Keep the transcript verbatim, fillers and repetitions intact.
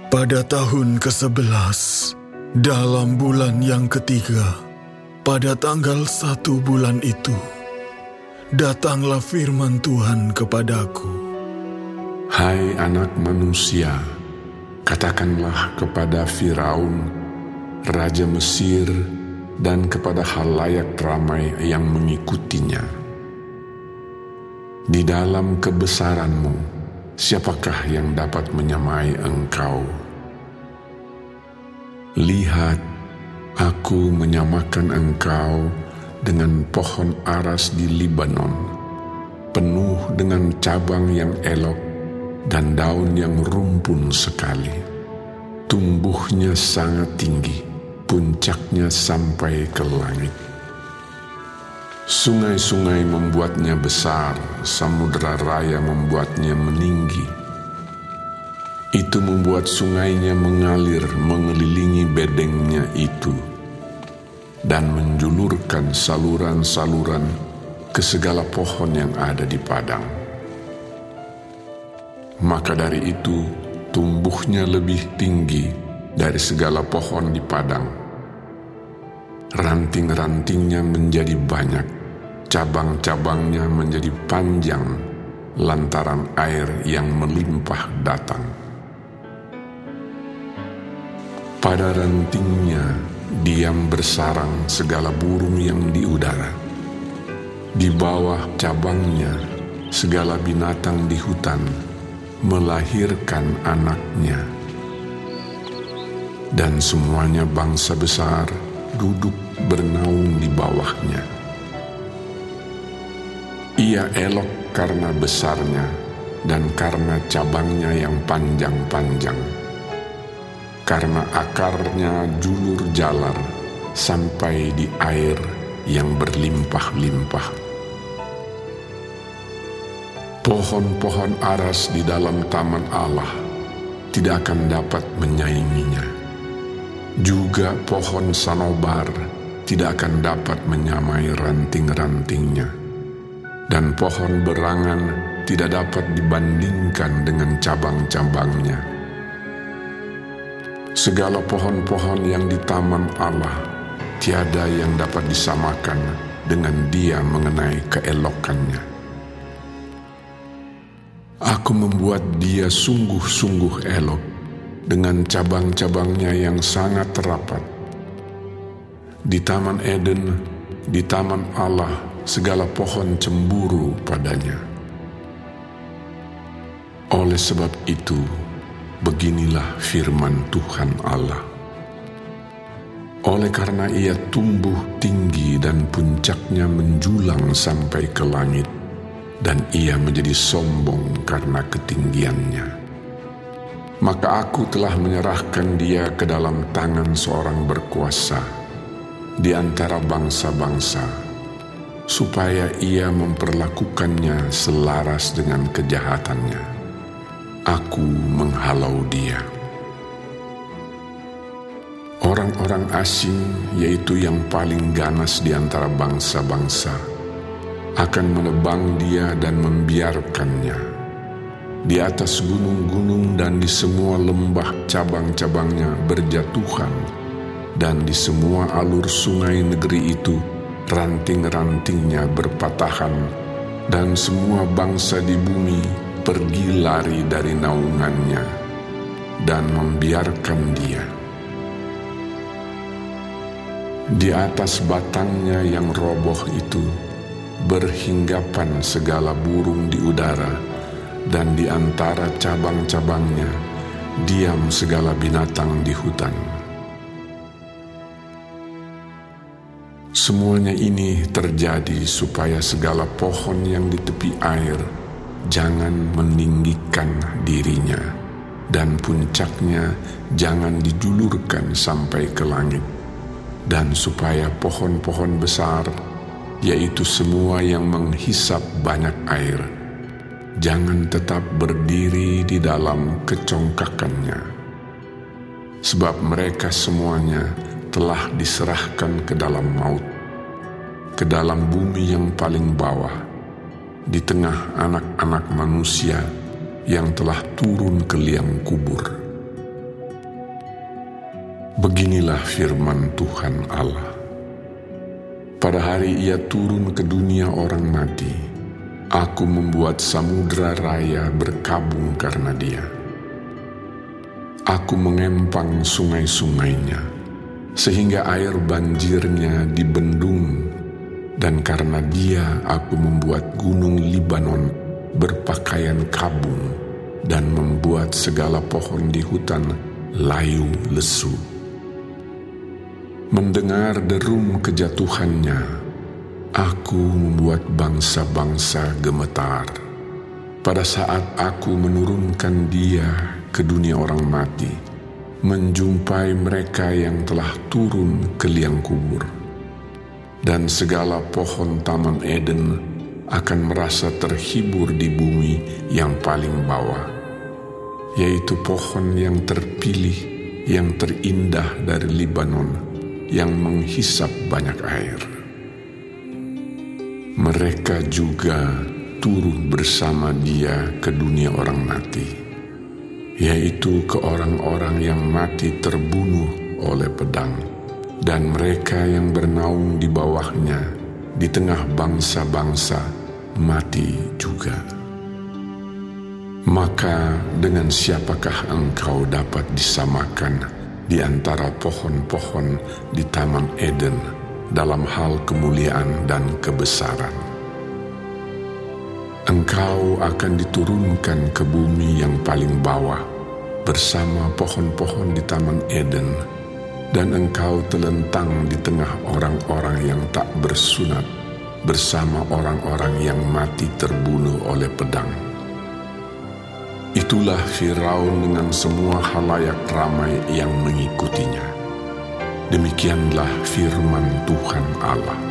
Pada tahun kesebelas, dalam bulan yang ketiga, pada tanggal satu bulan itu, datanglah firman Tuhan kepadaku. Hai anak manusia, katakanlah kepada Firaun, Raja Mesir, dan kepada halayak ramai yang mengikutinya. Di dalam kebesaranmu, siapakah yang dapat menyamai engkau? Lihat, aku menyamakan engkau dengan pohon aras di Libanon, penuh dengan cabang yang elok dan daun yang rumpun sekali. Tumbuhnya sangat tinggi, puncaknya sampai ke langit. Sungai-sungai membuatnya besar, samudera raya membuatnya meninggi. Itu membuat sungainya mengalir mengelilingi bedengnya itu, dan menjulurkan saluran-saluran ke segala pohon yang ada di padang. Maka dari itu, tumbuhnya lebih tinggi dari segala pohon di padang. Ranting-rantingnya menjadi banyak, cabang-cabangnya menjadi panjang, lantaran air yang melimpah datang. Pada rantingnya diam bersarang segala burung yang di udara. Di bawah cabangnya segala binatang di hutan melahirkan anaknya. Dan semuanya bangsa besar duduk bernaung di bawahnya. Ia elok karena besarnya dan karena cabangnya yang panjang-panjang, karena akarnya julur jalar sampai di air yang berlimpah-limpah. Pohon-pohon aras di dalam taman Allah tidak akan dapat menyainginya. Juga pohon sanobar tidak akan dapat menyamai ranting-rantingnya. Dan pohon berangan tidak dapat dibandingkan dengan cabang-cabangnya. Segala pohon-pohon yang di taman Allah tiada yang dapat disamakan dengan Dia mengenai keelokannya. Aku membuat Dia sungguh-sungguh elok dengan cabang-cabangnya yang sangat rapat. Di Taman Eden, di Taman Allah, segala pohon cemburu padanya. Oleh sebab itu, beginilah firman Tuhan Allah. Oleh karena ia tumbuh tinggi dan puncaknya menjulang sampai ke langit, dan ia menjadi sombong karena ketinggiannya, maka aku telah menyerahkan dia ke dalam tangan seorang berkuasa di antara bangsa-bangsa, supaya ia memperlakukannya selaras dengan kejahatannya. Aku menghalau dia. Orang-orang asing, yaitu yang paling ganas di antara bangsa-bangsa, akan menebang dia dan membiarkannya. Di atas gunung-gunung dan di semua lembah cabang-cabangnya berjatuhan, dan di semua alur sungai negeri itu ranting-rantingnya berpatahan, dan semua bangsa di bumi pergi lari dari naungannya dan membiarkan dia. Di atas batangnya yang roboh itu berhinggapan segala burung di udara, dan di antara cabang-cabangnya diam segala binatang di hutan. Semuanya ini terjadi supaya segala pohon yang di tepi air jangan meninggikan dirinya, dan puncaknya jangan dijulurkan sampai ke langit, dan supaya pohon-pohon besar, yaitu semua yang menghisap banyak air, jangan tetap berdiri di dalam kecongkakannya, sebab mereka semuanya telah diserahkan ke dalam maut, ke dalam bumi yang paling bawah, di tengah anak-anak manusia yang telah turun ke liang kubur. Beginilah firman Tuhan Allah. Pada hari Ia turun ke dunia orang mati, Aku membuat samudera raya berkabung karena Dia. Aku mengempang sungai-sungainya, sehingga air banjirnya dibendung, dan karena Dia Aku membuat gunung Libanon berpakaian kabung, dan membuat segala pohon di hutan layu lesu. Mendengar derum kejatuhannya, Aku membuat bangsa-bangsa gemetar. Pada saat Aku menurunkan Dia ke dunia orang mati, menjumpai mereka yang telah turun ke liang kubur. Dan segala pohon Taman Eden akan merasa terhibur di bumi yang paling bawah, yaitu pohon yang terpilih, yang terindah dari Libanon, yang menghisap banyak air. Mereka juga turun bersama Dia ke dunia orang mati, yaitu ke orang-orang yang mati terbunuh oleh pedang, dan mereka yang bernaung di bawahnya, di tengah bangsa-bangsa, mati juga. Maka dengan siapakah engkau dapat disamakan di antara pohon-pohon di Taman Eden dalam hal kemuliaan dan kebesaran? Engkau akan diturunkan ke bumi yang paling bawah bersama pohon-pohon di Taman Eden, dan engkau telentang di tengah orang-orang yang tak bersunat bersama orang-orang yang mati terbunuh oleh pedang. Itulah Firaun dengan semua halayak ramai yang mengikutinya. Demikianlah firman Tuhan Allah.